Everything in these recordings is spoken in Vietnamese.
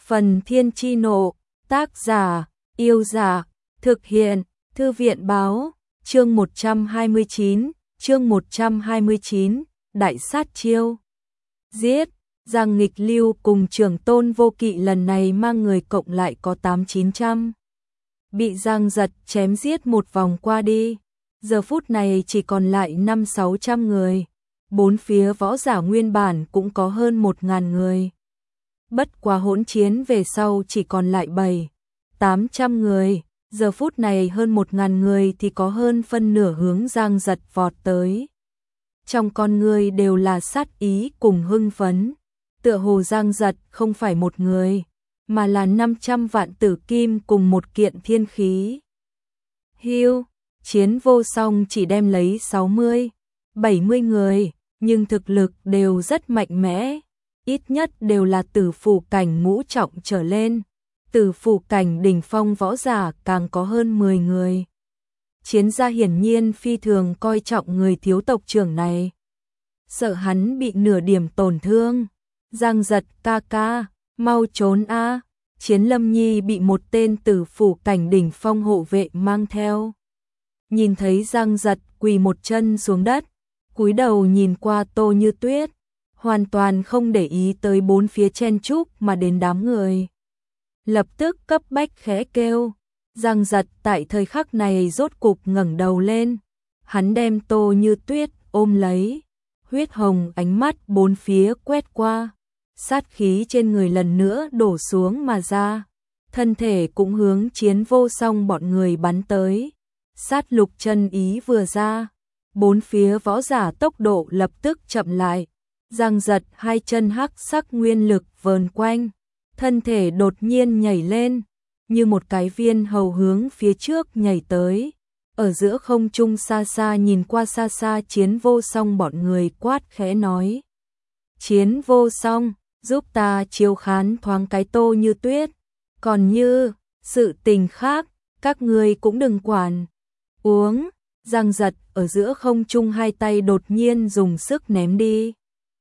Phần Thiên Chi Nộ, tác giả, Yêu Giả, thực hiện, Thư viện Báo, chương 129, Đại sát chiêu. Giết, Giang Nghịch Lưu cùng Trưởng Tôn Vô Kỵ lần này mang người cộng lại có 800-900. Bị Giang Giật chém giết một vòng qua đi, giờ phút này chỉ còn lại 500-600 người. Bốn phía võ giả nguyên bản cũng có hơn 1000 người. Bất quá hỗn chiến về sau chỉ còn lại 700-800 người, giờ phút này hơn 1000 người thì có hơn phân nửa hướng Giang Giật vọt tới. Trong con người đều là sát ý cùng hưng phấn, tựa hồ Giang Giật không phải một người, mà là 500 vạn tử kim cùng một kiện thiên khí. Hưu, Chiến Vô Song chỉ đem lấy 60-70 người, nhưng thực lực đều rất mạnh mẽ, ít nhất đều là tử phủ cảnh ngũ trọng trở lên, tử phủ cảnh đỉnh phong võ giả càng có hơn 10 người. Chiến gia hiển nhiên phi thường coi trọng người thiếu tộc trưởng này, sợ hắn bị nửa điểm tổn thương. Giang Giật ca ca, mau trốn a! Chiến Lâm Nhi bị một tên tử phủ cảnh đỉnh phong hộ vệ mang theo. Nhìn thấy Giang Giật quỳ một chân xuống đất, cúi đầu nhìn qua Tô Như Tuyết, hoàn toàn không để ý tới bốn phía chen chúc mà đến đám người. Lập tức cấp bách khẽ kêu. Giang Giật tại thời khắc này rốt cục ngẩng đầu lên, hắn đem Tô Như Tuyết ôm lấy, huyết hồng ánh mắt bốn phía quét qua, sát khí trên người lần nữa đổ xuống mà ra, thân thể cũng hướng Chiến Vô Song bọn người bắn tới. Sát lục chân ý vừa ra, bốn phía võ giả tốc độ lập tức chậm lại. Giang Giật hai chân hắc sắc nguyên lực vờn quanh, thân thể đột nhiên nhảy lên, như một cái viên hầu hướng phía trước nhảy tới. Ở giữa không trung xa xa nhìn qua xa xa Chiến Vô Song bọn người quát khẽ nói. Chiến Vô Song, giúp ta chiêu khán thoáng cái Tô Như Tuyết, còn như sự tình khác, các người cũng đừng quản. Uống, Giang Giật ở giữa không trung hai tay đột nhiên dùng sức ném đi,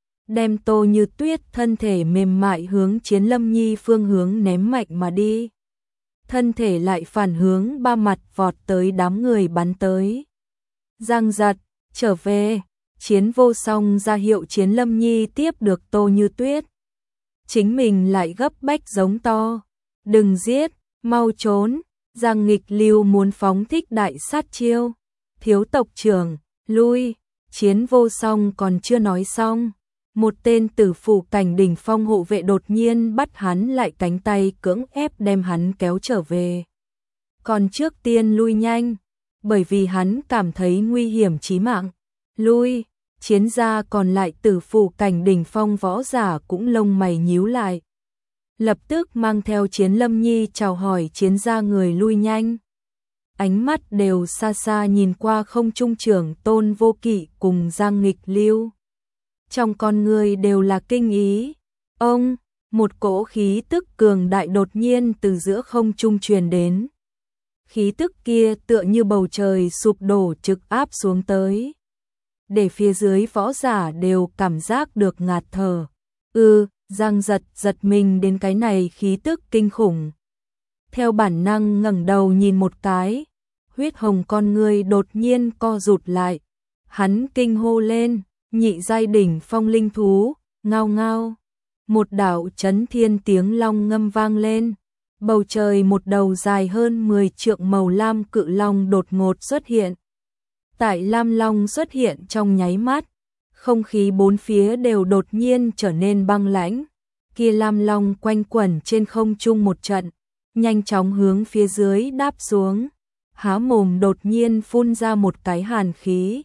đem Tô Như Tuyết thân thể mềm mại hướng Chiến Lâm Nhi phương hướng ném mạnh mà đi. Thân thể lại phản hướng ba mặt vọt tới đám người bắn tới. Giang Giật, trở về, Chiến Vô Song ra hiệu Chiến Lâm Nhi tiếp được Tô Như Tuyết. Chính mình lại gấp bách giống to, đừng giết, mau trốn. Giang Nghịch Lưu muốn phóng thích đại sát chiêu. Thiếu tộc trưởng, lui. Chiến Vô Song còn chưa nói xong, một tên tử phủ cảnh đỉnh phong hộ vệ đột nhiên bắt hắn lại cánh tay, cưỡng ép đem hắn kéo trở về. Còn trước tiên lui nhanh, bởi vì hắn cảm thấy nguy hiểm chí mạng. Lui. Chiến gia còn lại tử phủ cảnh đỉnh phong võ giả cũng lông mày nhíu lại, lập tức mang theo Chiến Lâm Nhi chào hỏi Chiến gia người lui nhanh. Ánh mắt đều xa xa nhìn qua không trung Trưởng Tôn Vô Kỵ cùng Giang Nghịch Lưu. Trong con người đều là kinh ý. Ông, một cỗ khí tức cường đại đột nhiên từ giữa không trung truyền đến. Khí tức kia tựa như bầu trời sụp đổ trực áp xuống tới, để phía dưới võ giả đều cảm giác được ngạt thở. Giang Giật giật mình đến cái này khí tức kinh khủng. Theo bản năng ngẩng đầu nhìn một cái, huyết hồng con người đột nhiên co rụt lại. Hắn kinh hô lên, nhị giai đỉnh phong linh thú, ngao ngao. Một đạo chấn thiên tiếng long ngâm vang lên. Bầu trời một đầu dài hơn 10 trượng màu lam cự long đột ngột xuất hiện. Tại lam long xuất hiện trong nháy mắt, không khí bốn phía đều đột nhiên trở nên băng lãnh. Kia lam long quanh quẩn trên không trung một trận, nhanh chóng hướng phía dưới đáp xuống. Há mồm đột nhiên phun ra một cái hàn khí.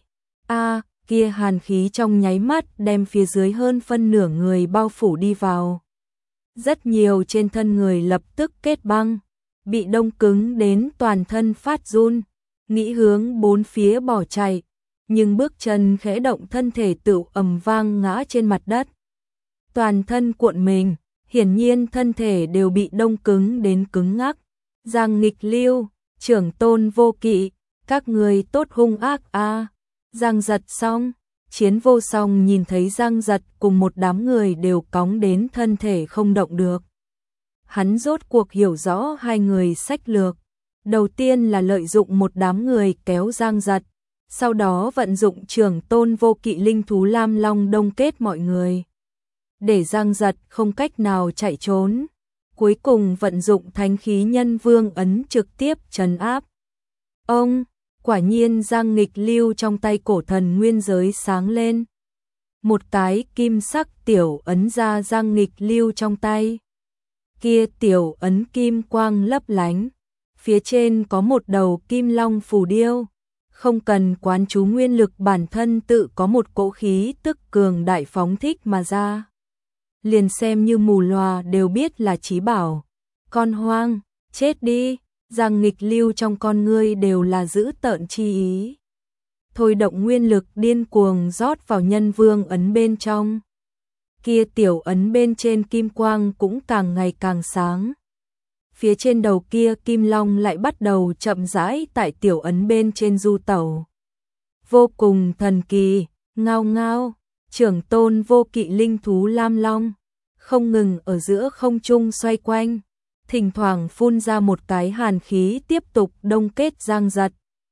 Kia hàn khí trong nháy mắt đem phía dưới hơn phân nửa người bao phủ đi vào. Rất nhiều trên thân người lập tức kết băng, bị đông cứng đến toàn thân phát run, nghĩ hướng bốn phía bỏ chạy, nhưng bước chân khẽ động thân thể tựu ầm vang ngã trên mặt đất. Toàn thân cuộn mình, hiển nhiên thân thể đều bị đông cứng đến cứng ngắc. Giang Nghịch Lưu, Trưởng Tôn Vô Kỵ, các người tốt hung ác a! Giang Giật xong, Chiến Vô Song nhìn thấy Giang Giật cùng một đám người đều cóng đến thân thể không động được. hắn rốt cuộc hiểu rõ hai người sách lược. Đầu tiên là lợi dụng một đám người kéo Giang Giật, sau đó vận dụng Trưởng Tôn Vô Kỵ linh thú Lam Long đông kết mọi người, để Giang Giật không cách nào chạy trốn. Cuối cùng vận dụng thánh khí Nhân Vương ấn trực tiếp trấn áp. Ông, quả nhiên Giang Nghịch Lưu trong tay cổ thần nguyên giới sáng lên. Một cái kim sắc tiểu ấn ra Giang Nghịch Lưu trong tay. Kia tiểu ấn kim quang lấp lánh, phía trên có một đầu kim long phù điêu, không cần quán chú nguyên lực bản thân tự có một cỗ khí tức cường đại phóng thích mà ra. Liền xem như mù lòa đều biết là chí bảo. Con hoang, chết đi, Giang Nghịch Lưu trong con ngươi đều là dữ tợn chi ý. Thôi động nguyên lực điên cuồng rót vào Nhân Vương ấn bên trong. Kia tiểu ấn bên trên kim quang cũng càng ngày càng sáng. Phía trên đầu kia kim long lại bắt đầu chậm rãi tại tiểu ấn bên trên du tẩu. Vô cùng thần kỳ, ngao ngao, Trưởng Tôn Vô Kỵ linh thú Lam Long, không ngừng ở giữa không trung xoay quanh, thỉnh thoảng phun ra một cái hàn khí tiếp tục đông kết Giang Giật.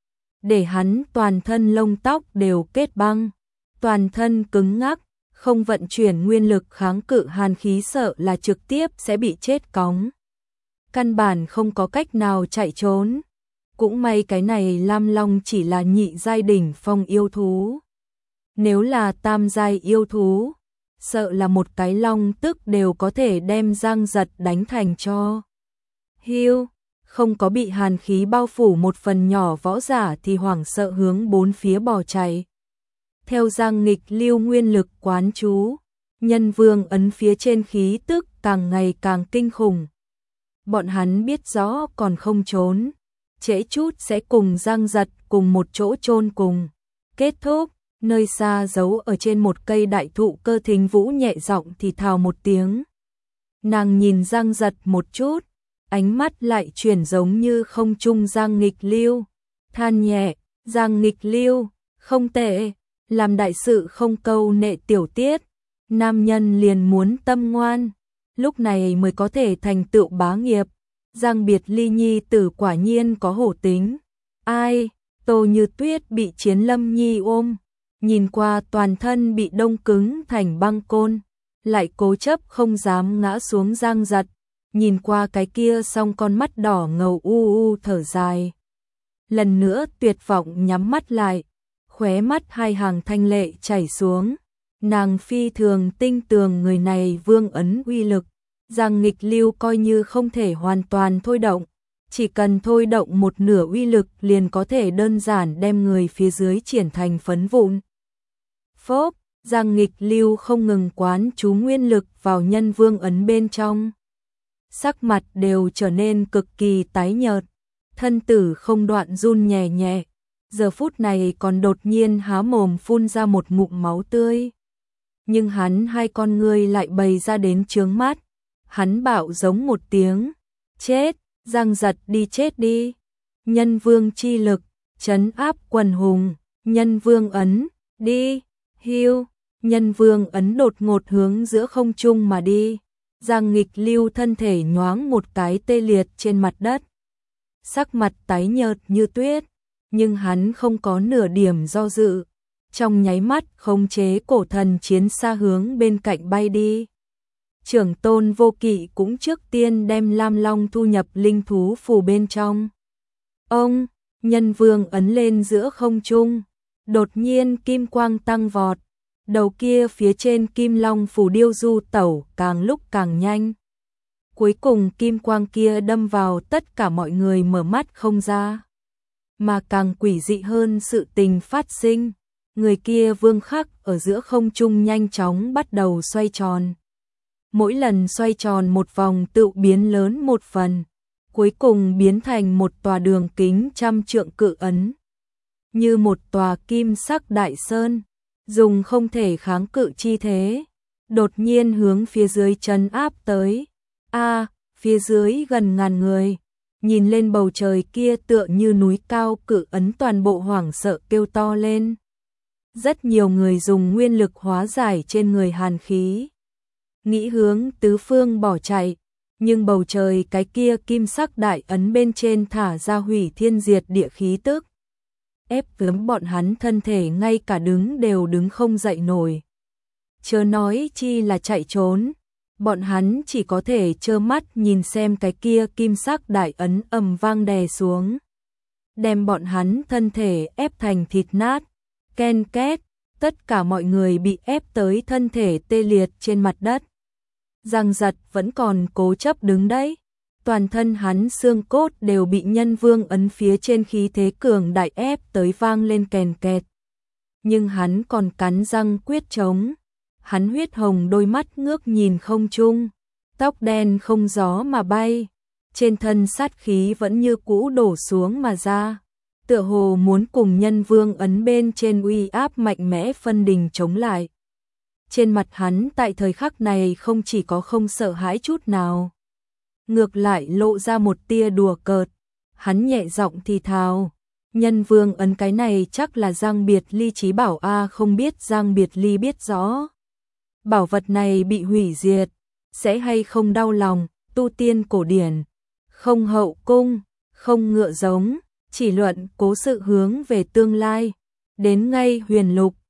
Để hắn toàn thân lông tóc đều kết băng, toàn thân cứng ngắc, không vận chuyển nguyên lực kháng cự hàn khí sợ là trực tiếp sẽ bị chết cóng. Căn bản không có cách nào chạy trốn. Cũng may cái này Lam Long chỉ là nhị giai đỉnh phong yêu thú. Nếu là tam giai yêu thú, sợ là một cái long tức đều có thể đem Giang Giật đánh thành cho hiu. Không có bị hàn khí bao phủ một phần nhỏ võ giả thì hoảng sợ hướng bốn phía bỏ chạy. Theo Giang Nghịch Lưu nguyên lực quán chú, Nhân Vương ấn phía trên khí tức càng ngày càng kinh khủng. Bọn hắn biết rõ còn không trốn, trễ chút sẽ cùng Giang Giật cùng một chỗ chôn cùng. Kết thúc, nơi xa giấu ở trên một cây đại thụ Cơ Thính Vũ nhẹ giọng thì thào một tiếng. Nàng nhìn Giang Giật một chút, ánh mắt lại chuyển giống như không trung Giang Nghịch Lưu, than nhẹ, Giang Nghịch Lưu, không tệ, làm đại sự không câu nệ tiểu tiết, nam nhân liền muốn tâm ngoan, lúc này mới có thể thành tựu bá nghiệp. Giang Biệt Ly nhi tử quả nhiên có hổ tính. Ai, Tô Như Tuyết bị Chiến Lâm Nhi ôm, nhìn qua toàn thân bị đông cứng thành băng côn, lại cố chấp không dám ngã xuống Giang Giật, nhìn qua cái kia xong con mắt đỏ ngầu u thở dài. Lần nữa tuyệt vọng nhắm mắt lại, khóe mắt hai hàng thanh lệ chảy xuống, nàng phi thường tinh tường người này vương ấn uy lực. Giang Nghịch Lưu coi như không thể hoàn toàn thôi động, chỉ cần thôi động một nửa uy lực liền có thể đơn giản đem người phía dưới triển thành phấn vụn. Phốp, Giang Nghịch Lưu không ngừng quán chú nguyên lực vào Nhân Vương ấn bên trong. Sắc mặt đều trở nên cực kỳ tái nhợt, thân tử không đoạn run nhẹ nhẹ, giờ phút này còn đột nhiên há mồm phun ra một ngụm máu tươi. Nhưng hắn hai con ngươi lại bày ra đến trướng mắt. Hắn bảo giống một tiếng, chết, Giang Giật đi chết đi. Nhân Vương chi lực, trấn áp quần hùng, Nhân Vương ấn, đi, hiu, Nhân Vương ấn đột ngột hướng giữa không trung mà đi. Giang Nghịch Lưu thân thể nhoáng một cái tê liệt trên mặt đất. Sắc mặt tái nhợt như tuyết, nhưng hắn không có nửa điểm do dự. Trong nháy mắt khống chế cổ thần chiến xa hướng bên cạnh bay đi. Trưởng Tôn Vô Kỵ cũng trước tiên đem Lam Long thu nhập linh thú phù bên trong. Ông, Nhân Vương ấn lên giữa không trung, đột nhiên kim quang tăng vọt, đầu kia phía trên kim long phù điêu du tẩu càng lúc càng nhanh. Cuối cùng kim quang kia đâm vào tất cả mọi người mở mắt không ra. Mà càng quỷ dị hơn sự tình phát sinh, người kia vương khắc ở giữa không trung nhanh chóng bắt đầu xoay tròn. Mỗi lần xoay tròn một vòng tự biến lớn một phần, cuối cùng biến thành một tòa đường kính 100 trượng cự ấn. Như một tòa kim sắc đại sơn, dùng không thể kháng cự chi thế, đột nhiên hướng phía dưới trấn áp tới. Phía dưới gần ngàn người, nhìn lên bầu trời kia tựa như núi cao cự ấn toàn bộ hoảng sợ kêu to lên. Rất nhiều người dùng nguyên lực hóa giải trên người hàn khí, nghĩ hướng tứ phương bỏ chạy, Nhưng bầu trời cái kia kim sắc đại ấn bên trên thả ra hủy thiên diệt địa khí tức, ép gớm bọn hắn thân thể ngay cả đứng đều đứng không dậy nổi. Chớ nói chi là chạy trốn, bọn hắn chỉ có thể trơ mắt nhìn xem cái kia kim sắc đại ấn ầm vang đè xuống, đem bọn hắn thân thể ép thành thịt nát, ken két, tất cả mọi người bị ép tới thân thể tê liệt trên mặt đất. Giang Giật vẫn còn cố chấp đứng đấy, toàn thân hắn xương cốt đều bị Nhân Vương ấn phía trên khí thế cường đại ép tới vang lên kèn kẹt. Nhưng hắn còn cắn răng quyết chống, hắn huyết hồng đôi mắt ngước nhìn không trung, tóc đen không gió mà bay, trên thân sát khí vẫn như cũ đổ xuống mà ra, tựa hồ muốn cùng Nhân Vương ấn bên trên uy áp mạnh mẽ phân đình chống lại. Trên mặt hắn tại thời khắc này không chỉ có không sợ hãi chút nào, ngược lại lộ ra một tia đùa cợt, hắn nhẹ giọng thì thào, Nhân Vương ấn cái này chắc là Giang Biệt Ly chí bảo a, không biết Giang Biệt Ly biết rõ. Bảo vật này bị hủy diệt, sẽ hay không đau lòng, tu tiên cổ điển, không hậu cung, không ngựa giống, chỉ luận cố sự hướng về tương lai, đến ngay huyền lục,